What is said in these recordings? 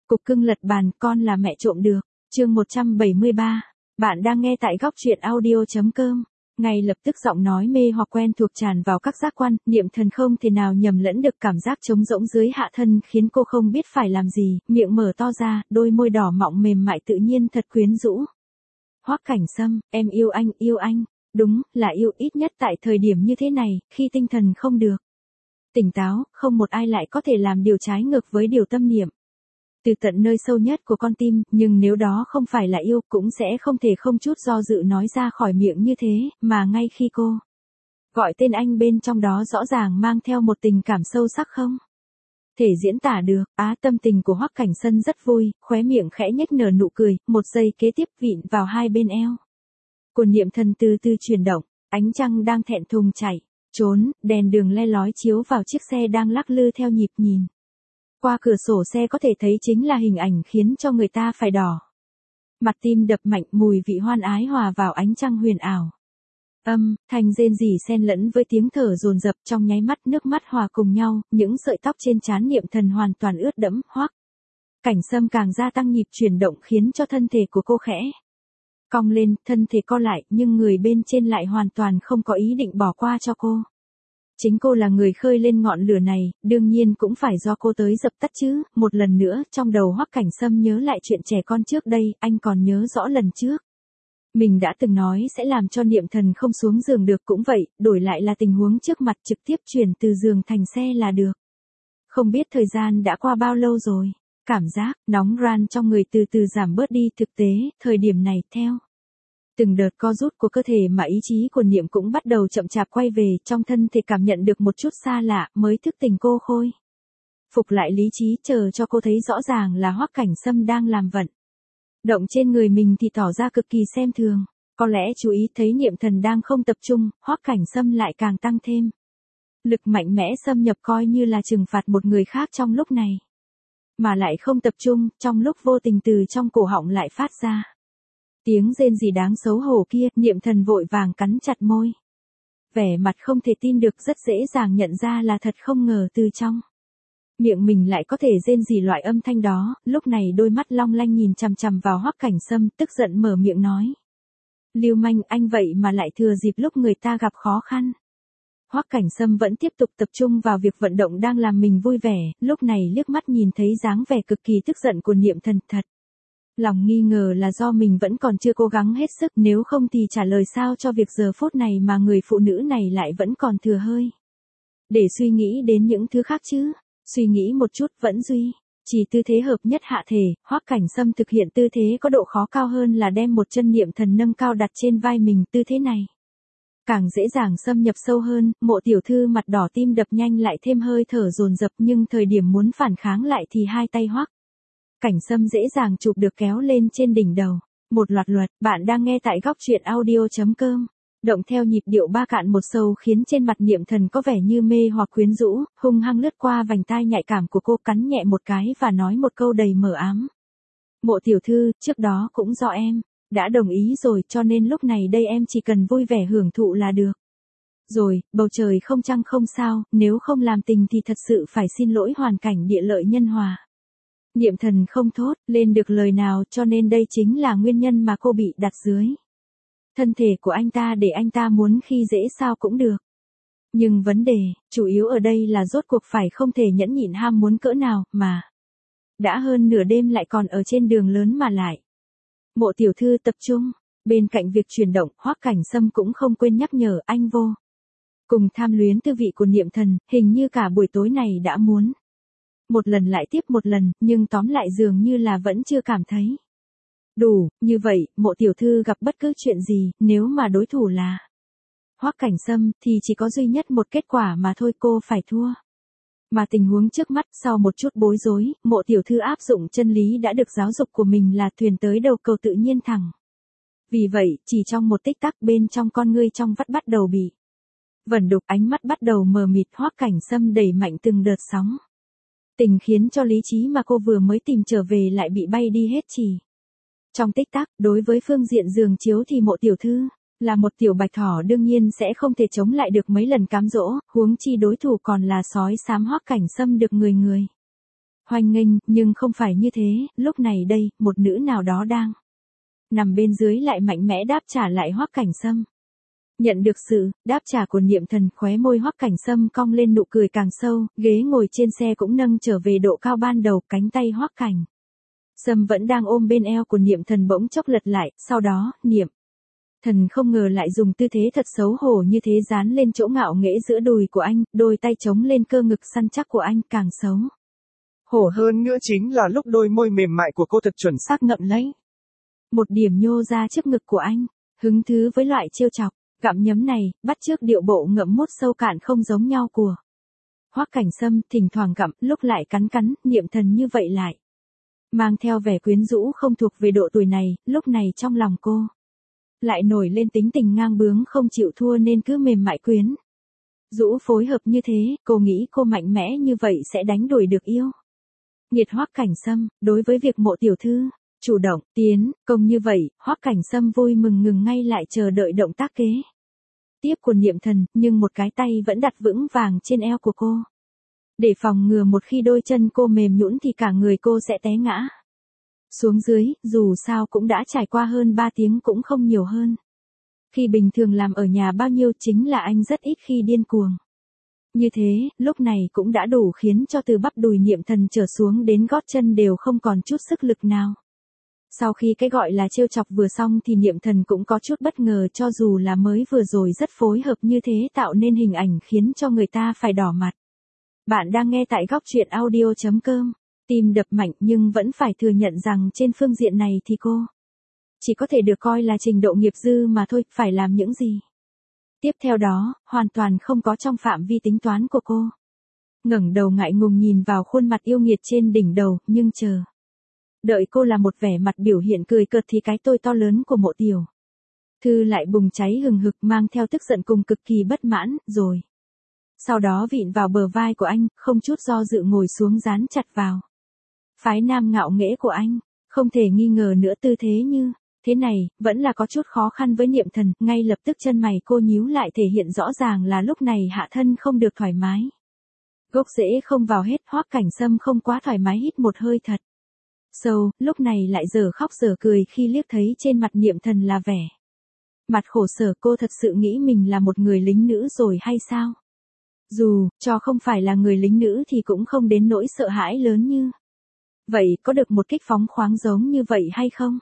Cục cưng lật bàn, con là mẹ trộm được. Chương 173. Bạn đang nghe tại góc truyện audio.com. Ngay lập tức giọng nói mê hoặc quen thuộc tràn vào các giác quan, Niệm Thần không thể nào nhầm lẫn được cảm giác trống rỗng dưới hạ thân khiến cô không biết phải làm gì, miệng mở to ra, đôi môi đỏ mọng mềm mại tự nhiên thật quyến rũ. Hoắc Cảnh Sâm, em yêu anh. Đúng, là yêu, ít nhất tại thời điểm như thế này, khi tinh thần không được tỉnh táo, không một ai lại có thể làm điều trái ngược với điều tâm niệm. Từ tận nơi sâu nhất của con tim, nhưng nếu đó không phải là yêu, cũng sẽ không thể không chút do dự nói ra khỏi miệng như thế, mà ngay khi cô gọi tên anh bên trong đó rõ ràng mang theo một tình cảm sâu sắc không thể diễn tả được. Tâm tình của Hoắc Cảnh Sâm rất vui, khóe miệng khẽ nhếch nở nụ cười, một giây kế tiếp vịn vào hai bên eo của Niệm Thần từ từ chuyển động, ánh trăng đang thẹn thùng chạy trốn, đèn đường le lói chiếu vào chiếc xe đang lắc lư theo nhịp nhìn. Qua cửa sổ xe có thể thấy chính là hình ảnh khiến cho người ta phải đỏ mặt tim đập mạnh, mùi vị hoan ái hòa vào ánh trăng huyền ảo. Thanh rên rỉ xen lẫn với tiếng thở dồn dập, trong nháy mắt nước mắt hòa cùng nhau, những sợi tóc trên trán Niệm Thần hoàn toàn ướt đẫm. Hoắc Cảnh Sâm càng gia tăng nhịp chuyển động khiến cho thân thể của cô khẽ cong lên, thân thể co lại, nhưng người bên trên lại hoàn toàn không có ý định bỏ qua cho cô. Chính cô là người khơi lên ngọn lửa này, đương nhiên cũng phải do cô tới dập tắt chứ. Một lần nữa, trong đầu Hoắc Cảnh Sâm nhớ lại chuyện trẻ con trước đây, anh còn nhớ rõ lần trước mình đã từng nói sẽ làm cho Niệm Thần không xuống giường được, cũng vậy, đổi lại là tình huống trước mặt, trực tiếp chuyển từ giường thành xe là được. Không biết thời gian đã qua bao lâu rồi, cảm giác nóng ran trong người từ từ giảm bớt đi. Thực tế, thời điểm này, theo từng đợt co rút của cơ thể mà ý chí của Niệm cũng bắt đầu chậm chạp quay về, trong thân thể cảm nhận được một chút xa lạ, mới thức tỉnh cô khôi phục lại lý trí, chờ cho cô thấy rõ ràng là Hoắc Cảnh Sâm đang làm vận động trên người mình thì tỏ ra cực kỳ xem thường. Có lẽ chú ý thấy Niệm Thần đang không tập trung, Hoắc Cảnh Sâm lại càng tăng thêm lực mạnh mẽ xâm nhập, coi như là trừng phạt một người khác trong lúc này mà lại không tập trung. Trong lúc vô tình từ trong cổ họng lại phát ra tiếng rên rỉ đáng xấu hổ kia, Niệm Thần vội vàng cắn chặt môi, vẻ mặt không thể tin được, rất dễ dàng nhận ra là thật, không ngờ từ trong miệng mình lại có thể rên rỉ loại âm thanh đó. Lúc này đôi mắt long lanh nhìn chằm chằm vào Hoắc Cảnh Sâm, tức giận mở miệng nói: "Lưu manh, anh vậy mà lại thừa dịp lúc người ta gặp khó khăn." Hoắc Cảnh Sâm vẫn tiếp tục tập trung vào việc vận động đang làm mình vui vẻ, lúc này liếc mắt nhìn thấy dáng vẻ cực kỳ tức giận của Niệm Thần, thật lòng nghi ngờ là do mình vẫn còn chưa cố gắng hết sức, nếu không thì trả lời sao cho việc giờ phút này mà người phụ nữ này lại vẫn còn thừa hơi để suy nghĩ đến những thứ khác chứ. Suy nghĩ một chút, vẫn duy chỉ tư thế hợp nhất hạ thể, Hoắc Cảnh Sâm thực hiện tư thế có độ khó cao hơn là đem một chân Niệm Thần nâng cao đặt trên vai mình. Tư thế này càng dễ dàng xâm nhập sâu hơn. Mộ tiểu thư mặt đỏ tim đập nhanh, lại thêm hơi thở dồn dập, nhưng thời điểm muốn phản kháng lại thì hai tay Hoắc Cảnh Sâm dễ dàng chụp được kéo lên trên đỉnh đầu. Một loạt luật, bạn đang nghe tại góc truyện audio.com. Động theo nhịp điệu ba cạn một sâu khiến trên mặt Niệm Thần có vẻ như mê hoặc quyến rũ, hung hăng lướt qua vành tai nhạy cảm của cô, cắn nhẹ một cái và nói một câu đầy mờ ám: "Mộ tiểu thư, trước đó cũng do em đã đồng ý rồi, cho nên lúc này đây em chỉ cần vui vẻ hưởng thụ là được rồi. Bầu trời không trăng không sao, nếu không làm tình thì thật sự phải xin lỗi, hoàn cảnh địa lợi nhân hòa." Niệm Thần không thốt lên được lời nào, cho nên đây chính là nguyên nhân mà cô bị đặt dưới thân thể của anh ta, để anh ta muốn khi dễ sao cũng được. Nhưng vấn đề chủ yếu ở đây là rốt cuộc phải không thể nhẫn nhịn ham muốn cỡ nào, mà đã hơn nửa đêm lại còn ở trên đường lớn mà lại. "Mộ tiểu thư tập trung." Bên cạnh việc chuyển động, Hoắc Cảnh Sâm cũng không quên nhắc nhở, anh vô cùng tham luyến tư vị của Niệm Thần, hình như cả buổi tối này đã muốn một lần lại tiếp một lần, nhưng tóm lại dường như là vẫn chưa cảm thấy đủ. Như vậy, mộ tiểu thư gặp bất cứ chuyện gì, nếu mà đối thủ là Hoắc Cảnh Sâm, thì chỉ có duy nhất một kết quả mà thôi, cô phải thua. Mà tình huống trước mắt, sau một chút bối rối, mộ tiểu thư áp dụng chân lý đã được giáo dục của mình là thuyền tới đầu cầu tự nhiên thẳng. Vì vậy, chỉ trong một tích tắc, bên trong con ngươi trong vắt bắt đầu bị vẩn đục, ánh mắt bắt đầu mờ mịt. Hoắc Cảnh Sâm đẩy mạnh từng đợt sóng tình khiến cho lý trí mà cô vừa mới tìm trở về lại bị bay đi hết chỉ trong tích tắc. Đối với phương diện giường chiếu thì mộ tiểu thư là một tiểu bạch thỏ, đương nhiên sẽ không thể chống lại được mấy lần cám dỗ, huống chi đối thủ còn là sói xám Hoắc Cảnh Sâm được người Hoan nghênh, nhưng không phải như thế, lúc này đây, một nữ nào đó đang nằm bên dưới lại mạnh mẽ đáp trả lại Hoắc Cảnh Sâm. Nhận được sự đáp trả của Niệm Thần, khóe môi Hoắc Cảnh Sâm cong lên nụ cười càng sâu, ghế ngồi trên xe cũng nâng trở về độ cao ban đầu, cánh tay Hoắc Cảnh Sâm vẫn đang ôm bên eo của Niệm Thần bỗng chốc lật lại, sau đó, Niệm Thần không ngờ lại dùng tư thế thật xấu hổ như thế dán lên chỗ ngạo nghễ giữa đùi của anh, đôi tay chống lên cơ ngực săn chắc của anh, càng xấu hổ Hơn nữa chính là lúc đôi môi mềm mại của cô thật chuẩn xác ngậm lấy một điểm nhô ra trước ngực của anh, hứng thú với loại trêu chọc, gặm nhấm này, bắt chước điệu bộ ngậm mút sâu cạn không giống nhau của Hoắc Cảnh Sâm, thỉnh thoảng gặm, lúc lại cắn cắn, Niệm Thần như vậy lại mang theo vẻ quyến rũ không thuộc về độ tuổi này, lúc này trong lòng cô lại nổi lên tính tình ngang bướng không chịu thua nên cứ mềm mại quyến rũ phối hợp như thế, cô nghĩ cô mạnh mẽ như vậy sẽ đánh đuổi được yêu nghiệt Hoắc Cảnh Sâm. Đối với việc Mộ tiểu thư chủ động tiến công như vậy, Hoắc Cảnh Sâm vui mừng ngừng ngay lại chờ đợi động tác kế tiếp của Niệm Thần, nhưng một cái tay vẫn đặt vững vàng trên eo của cô, để phòng ngừa một khi đôi chân cô mềm nhũn thì cả người cô sẽ té ngã xuống dưới, dù sao cũng đã trải qua hơn 3 tiếng cũng không nhiều hơn. Khi bình thường làm ở nhà bao nhiêu, chính là anh rất ít khi điên cuồng như thế, lúc này cũng đã đủ khiến cho từ bắp đùi Niệm Thần trở xuống đến gót chân đều không còn chút sức lực nào. Sau khi cái gọi là trêu chọc vừa xong thì Niệm Thần cũng có chút bất ngờ, cho dù là mới vừa rồi rất phối hợp như thế tạo nên hình ảnh khiến cho người ta phải đỏ mặt. Bạn đang nghe tại góc truyện audio.com. Tim đập mạnh, nhưng vẫn phải thừa nhận rằng trên phương diện này thì cô chỉ có thể được coi là trình độ nghiệp dư mà thôi, phải làm những gì tiếp theo đó, hoàn toàn không có trong phạm vi tính toán của cô. Ngẩng đầu ngại ngùng nhìn vào khuôn mặt yêu nghiệt trên đỉnh đầu, nhưng chờ đợi cô là một vẻ mặt biểu hiện cười cợt thì cái tôi to lớn của Mộ tiểu thư lại bùng cháy hừng hực, mang theo tức giận cùng cực kỳ bất mãn, rồi sau đó vịn vào bờ vai của anh, không chút do dự ngồi xuống dán chặt vào phái nam ngạo nghễ của anh. Không thể nghi ngờ nữa, tư thế như thế này vẫn là có chút khó khăn với Niệm Thần, ngay lập tức chân mày cô nhíu lại, thể hiện rõ ràng là lúc này hạ thân không được thoải mái. Gốc rễ không vào hết, Hoắc Cảnh Sâm không quá thoải mái hít một hơi thật sâu, lúc này lại dở khóc dở cười khi liếc thấy trên mặt Niệm Thần là vẻ mặt khổ sở. Cô thật sự nghĩ mình là một người lính nữ rồi hay sao? Dù cho không phải là người lính nữ thì cũng không đến nỗi sợ hãi lớn như vậy, có được một kích phóng khoáng giống như vậy hay không?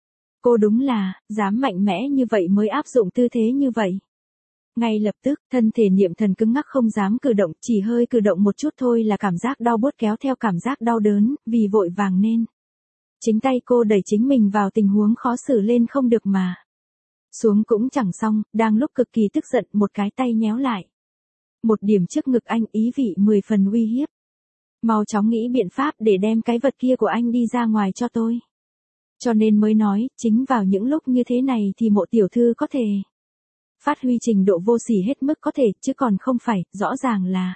Cô đúng là dám mạnh mẽ như vậy mới áp dụng tư thế như vậy. Ngay lập tức, thân thể Niệm Thần cứng ngắc không dám cử động, chỉ hơi cử động một chút thôi là cảm giác đau buốt kéo theo cảm giác đau đớn, vì vội vàng nên chính tay cô đẩy chính mình vào tình huống khó xử lên không được mà xuống cũng chẳng xong, đang lúc cực kỳ tức giận, một cái tay nhéo lại một điểm trước ngực anh, ý vị 10 phần uy hiếp. Mau chóng nghĩ biện pháp để đem cái vật kia của anh đi ra ngoài cho tôi. Cho nên mới nói, chính vào những lúc như thế này thì Mộ tiểu thư có thể phát huy trình độ vô sỉ hết mức có thể, chứ còn không phải, rõ ràng là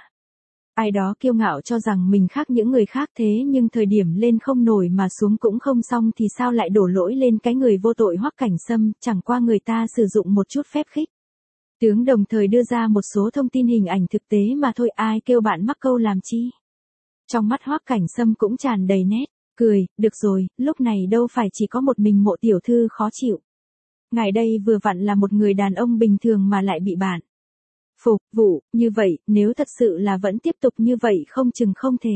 ai đó kiêu ngạo cho rằng mình khác những người khác, thế nhưng thời điểm lên không nổi mà xuống cũng không xong thì sao lại đổ lỗi lên cái người vô tội Hoắc Cảnh Sâm, chẳng qua người ta sử dụng một chút phép khích tướng đồng thời đưa ra một số thông tin hình ảnh thực tế mà thôi, ai kêu bạn mắc câu làm chi. Trong mắt Hoắc Cảnh Sâm cũng tràn đầy nét cười, được rồi, lúc này đâu phải chỉ có một mình Mộ tiểu thư khó chịu. Ngài đây vừa vặn là một người đàn ông bình thường mà lại bị bạn phục vụ như vậy, nếu thật sự là vẫn tiếp tục như vậy không chừng không thể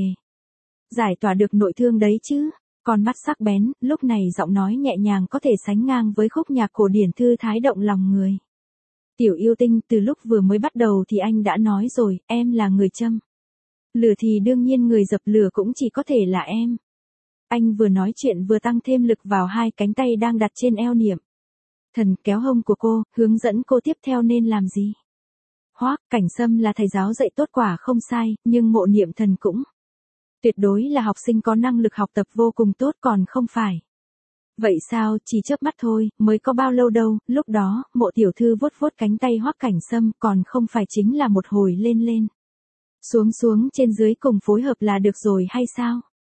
giải tỏa được nội thương đấy chứ. Con mắt sắc bén, lúc này giọng nói nhẹ nhàng có thể sánh ngang với khúc nhạc cổ điển thư thái động lòng người. Tiểu yêu tinh, từ lúc vừa mới bắt đầu thì anh đã nói rồi, em là người châm lửa thì đương nhiên người dập lửa cũng chỉ có thể là em. Anh vừa nói chuyện vừa tăng thêm lực vào hai cánh tay đang đặt trên eo Niệm Thần, kéo hông của cô, hướng dẫn cô tiếp theo nên làm gì. Hoắc Cảnh Sâm là thầy giáo dạy tốt quả không sai, nhưng Mộ Niệm Thần cũng tuyệt đối là học sinh có năng lực học tập vô cùng tốt còn không phải. Vậy sao, chỉ chớp mắt thôi, mới có bao lâu đâu, lúc đó, Mộ tiểu thư vuốt vuốt cánh tay Hoắc Cảnh Sâm, còn không phải chính là một hồi lên lên xuống xuống trên dưới cùng phối hợp là được rồi hay sao?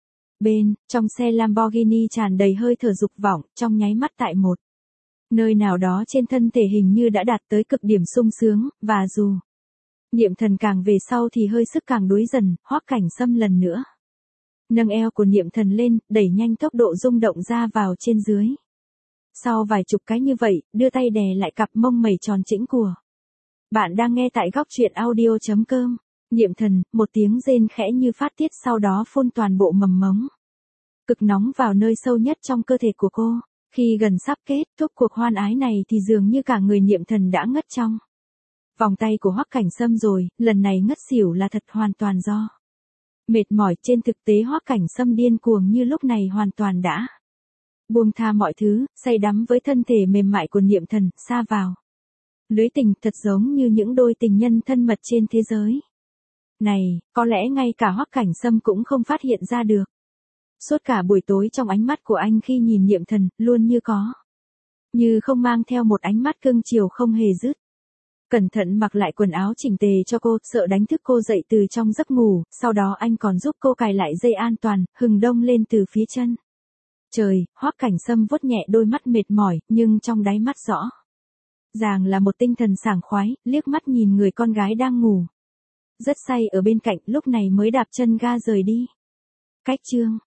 Trong xe Lamborghini tràn đầy hơi thở dục vọng, trong nháy mắt tại một nơi nào đó trên thân thể hình như đã đạt tới cực điểm sung sướng, và dù Niệm Thần càng về sau thì hơi sức càng đuối dần, Hoắc Cảnh Sâm lần nữa Nâng eo của Niệm Thần lên, đẩy nhanh tốc độ rung động ra vào trên dưới. Sau vài chục cái như vậy, đưa tay đè lại cặp mông mẩy tròn chỉnh của. Bạn đang nghe tại góc truyện audio.com. Niệm Thần, một tiếng rên khẽ như phát tiết sau đó phun toàn bộ mầm mống. Cực nóng vào nơi sâu nhất trong cơ thể của cô. Khi gần sắp kết thúc cuộc hoan ái này thì dường như cả người Niệm Thần đã ngất trong vòng tay của Hoắc Cảnh Sâm rồi, lần này ngất xỉu là thật hoàn toàn do mệt mỏi. Trên thực tế Hoắc Cảnh Sâm điên cuồng như lúc này hoàn toàn đã buông tha mọi thứ, say đắm với thân thể mềm mại của Niệm Thần, sa vào lưới tình thật giống như những đôi tình nhân thân mật trên thế giới này, có lẽ ngay cả Hoắc Cảnh Sâm cũng không phát hiện ra được. Suốt cả buổi tối trong ánh mắt của anh khi nhìn Niệm Thần, luôn như không mang theo một ánh mắt cưng chiều không hề dứt. Cẩn thận mặc lại quần áo chỉnh tề cho cô, sợ đánh thức cô dậy từ trong giấc ngủ, sau đó anh còn giúp cô cài lại dây an toàn, hừng đông lên từ phía chân. Trời, Hoắc Cảnh Sâm vuốt nhẹ đôi mắt mệt mỏi, nhưng trong đáy mắt rõ ràng là một tinh thần sảng khoái, liếc mắt nhìn người con gái đang ngủ rất say ở bên cạnh, lúc này mới đạp chân ga rời đi. Cách chương